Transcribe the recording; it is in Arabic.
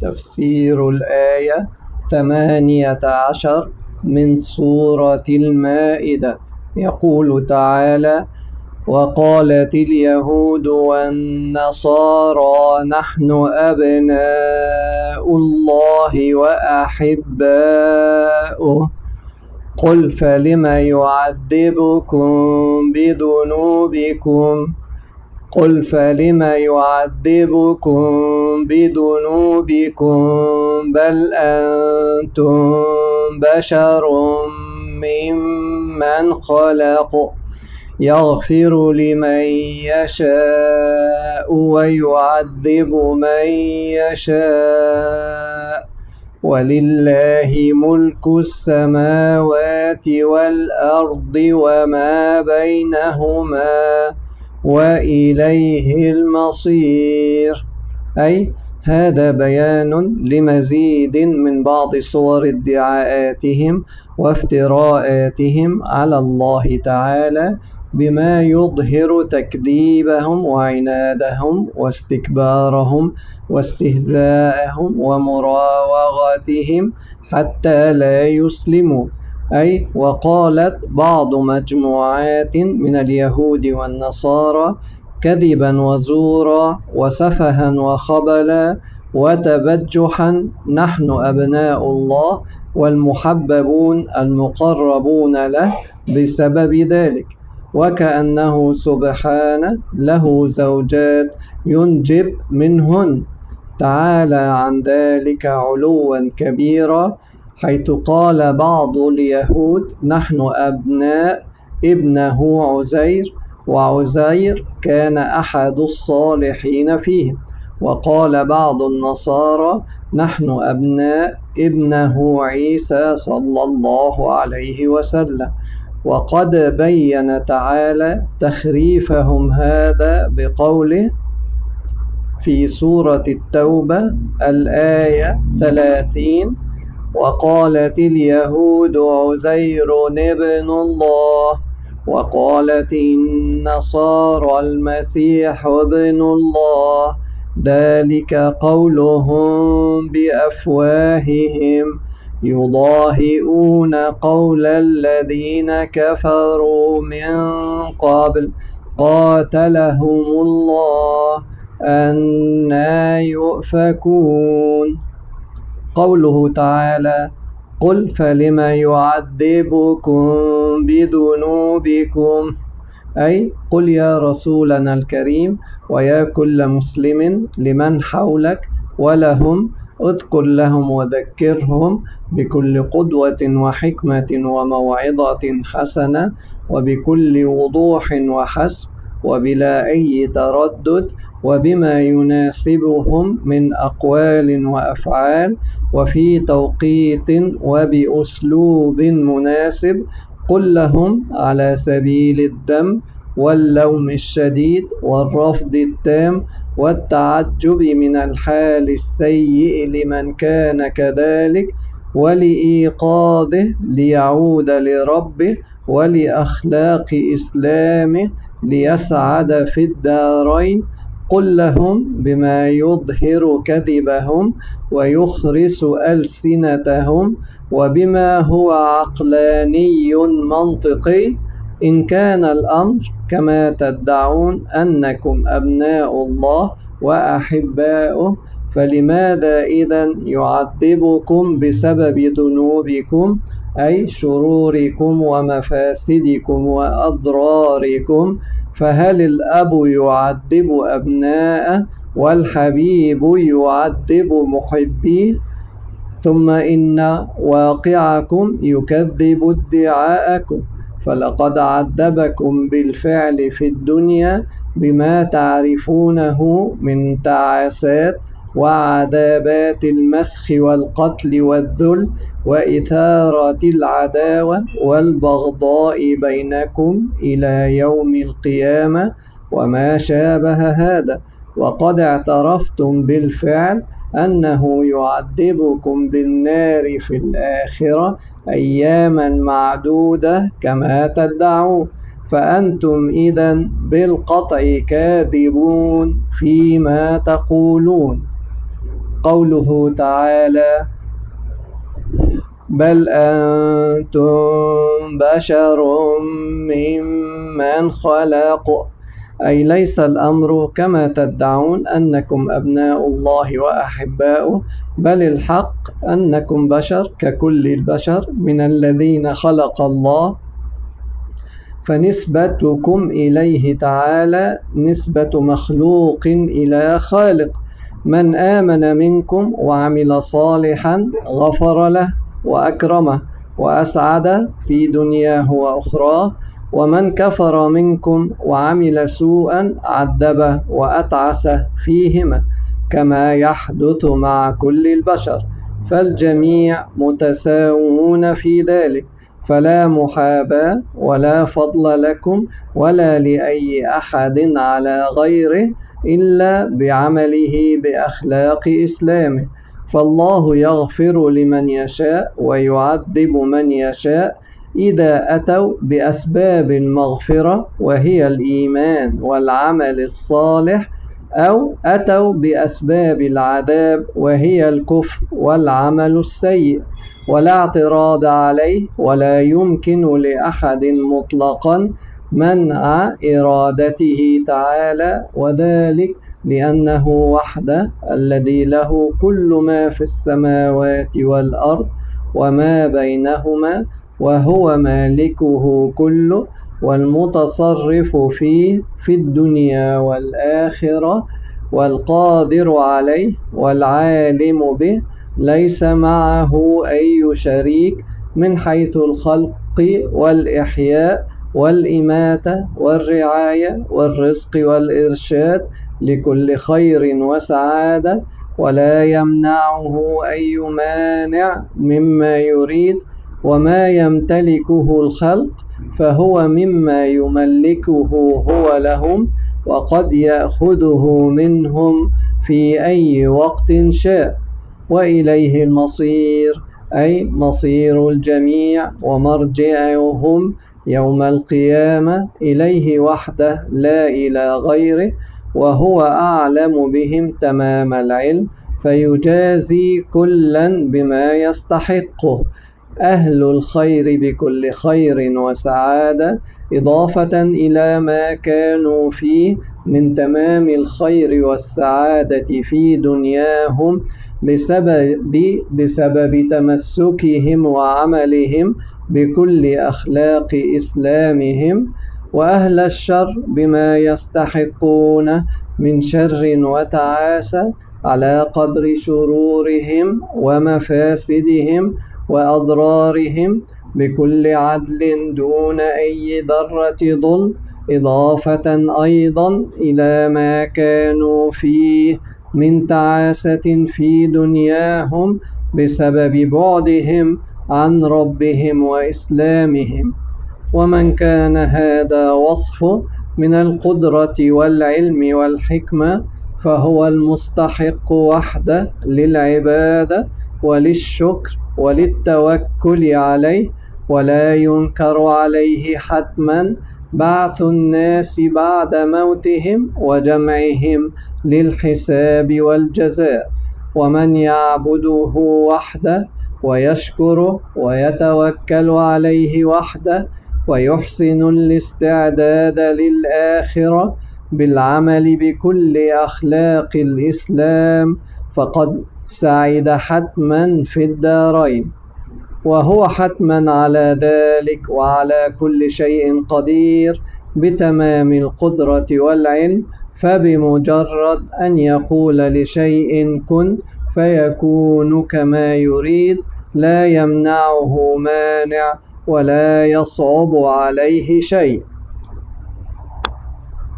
تفسير الآية 18 من سورة المائدة. يقول تعالى: وقالت اليهود والنصارى نحن أبناء الله وأحباؤه قل فلم يعذبكم بذنوبكم بل أنتم بشر ممن خلق يغفر لمن يشاء ويعذب من يشاء ولله ملك السماوات والأرض وما بينهما وإليه المصير. أي هذا بيان لمزيد من بعض صور ادعاءاتهم وافتراءاتهم على الله تعالى بما يظهر تكذيبهم وعنادهم واستكبارهم واستهزاءهم ومراوغتهم حتى لا يسلموا. أي وقالت بعض مجموعات من اليهود والنصارى كذبا وزورا وسفها وخبلا وتبجحا نحن أبناء الله والمحببون المقربون له بسبب ذلك، وكأنه سبحانه له زوجات ينجب منهن تعالى عن ذلك علوا كبيرا، حيث قال بعض اليهود نحن أبناء ابنه عزير، وعزير كان أحد الصالحين فيهم. وقال بعض النصارى نحن أبناء ابنه عيسى صلى الله عليه وسلم. وقد بين تعالى تخريفهم هذا بقوله في سورة التوبة الآية 30: وقالت اليهود عزير ابن الله وقالت النصارى المسيح ابن الله ذلك قولهم بأفواههم يضاهئون قول الذين كفروا من قبل قاتلهم الله أنى يؤفكون. قوله تعالى: قل فلم يعذبكم بذنوبكم، أي قل يا رسولنا الكريم ويا كل مسلم لمن حولك ولهم اذكر لهم وذكرهم بكل قدوة وحكمة وموعظة حسنة وبكل وضوح وحسب وبلا أي تردد وبما يناسبهم من أقوال وأفعال وفي توقيت وبأسلوب مناسب. قل لهم على سبيل الذم واللوم الشديد والرفض التام والتعجب من الحال السيء لمن كان كذلك ولإيقاظه ليعود لربه ولأخلاق إسلامه ليسعد في الدارين. قل لهم بما يظهر كذبهم ويخرس ألسنتهم وبما هو عقلاني منطقي: إن كان الأمر كما تدعون أنكم أبناء الله وأحباؤه فلماذا إذن يعذبكم بسبب ذنوبكم، أي شروركم ومفاسدكم وأضراركم؟ فهل الأب يعذب أبناءه والحبيب يعذب محبيه؟ ثم إن واقعكم يكذب ادعاءكم، فلقد عذبكم بالفعل في الدنيا بما تعرفونه من تعاسات وعذابات المسخ والقتل والذل وإثارة العداوة والبغضاء بينكم إلى يوم القيامة وما شابه هذا. وقد اعترفتم بالفعل أنه يعذبكم بالنار في الآخرة أياما معدودة كما تدعون، فأنتم إذن بالقطع كاذبون فيما تقولون. قوله تعالى: بل أنتم بشر ممن خلق، أي ليس الأمر كما تدعون أنكم أبناء الله وأحباؤه، بل الحق أنكم بشر ككل البشر من الذين خلق الله، فنسبتكم إليه تعالى نسبة مخلوق إلى خالق. من آمن منكم وعمل صالحا غفر له وأكرمه وأسعد في دنياه وأخراه، ومن كفر منكم وعمل سوءا عذبه وأتعسه فيهما، كما يحدث مع كل البشر، فالجميع متساوون في ذلك، فلا محاباة ولا فضل لكم ولا لأي أحد على غيره إلا بعمله بأخلاق إسلامه. فالله يغفر لمن يشاء ويعذب من يشاء إذا أتوا بأسباب المغفرة وهي الإيمان والعمل الصالح، أو أتوا بأسباب العذاب وهي الكفر والعمل السيء، ولا اعتراض عليه، ولا يمكن لأحد مطلقا منع إرادته تعالى، وذلك لأنه وحده الذي له كل ما في السماوات والأرض وما بينهما، وهو مالكه كله والمتصرف فيه في الدنيا والآخرة، والقادر عليه والعالم به، ليس معه أي شريك من حيث الخلق والإحياء والإماتة والرعاية والرزق والإرشاد لكل خير وسعادة، ولا يمنعه أي مانع مما يريد. وما يمتلكه الخلق فهو مما يملكه هو لهم، وقد يأخذه منهم في أي وقت شاء، وإليه المصير، أي مصير الجميع ومرجعهم يوم القيامة إليه وحده لا إلى غيره، وهو أعلم بهم تمام العلم، فيجازي كلا بما يستحقه. أهل الخير بكل خير وسعادة، إضافة إلى ما كانوا فيه من تمام الخير والسعادة في دنياهم بسبب تمسكهم وعملهم بكل أخلاق إسلامهم. وأهل الشر بما يستحقون من شر وتعاسة على قدر شرورهم ومفاسدهم وأضرارهم بكل عدل دون أي ذرة ظلم، إضافة أيضا إلى ما كانوا فيه من تعاسة في دنياهم بسبب بعدهم عن ربهم وإسلامهم. ومن كان هذا وصفه من القدرة والعلم والحكمة، فهو المستحق وحده للعبادة وللشكر وللتوكل عليه، ولا ينكر عليه حتما بعث الناس بعد موتهم وجمعهم للحساب والجزاء. ومن يعبده وحده ويشكره ويتوكل عليه وحده ويحسن الاستعداد للآخرة بالعمل بكل أخلاق الإسلام، فقد سعد حتما في الدارين، وهو حتما على ذلك وعلى كل شيء قدير بتمام القدرة والعلم. فبمجرد أن يقول لشيء كن فيكون كما يريد، لا يمنعه مانع ولا يصعب عليه شيء.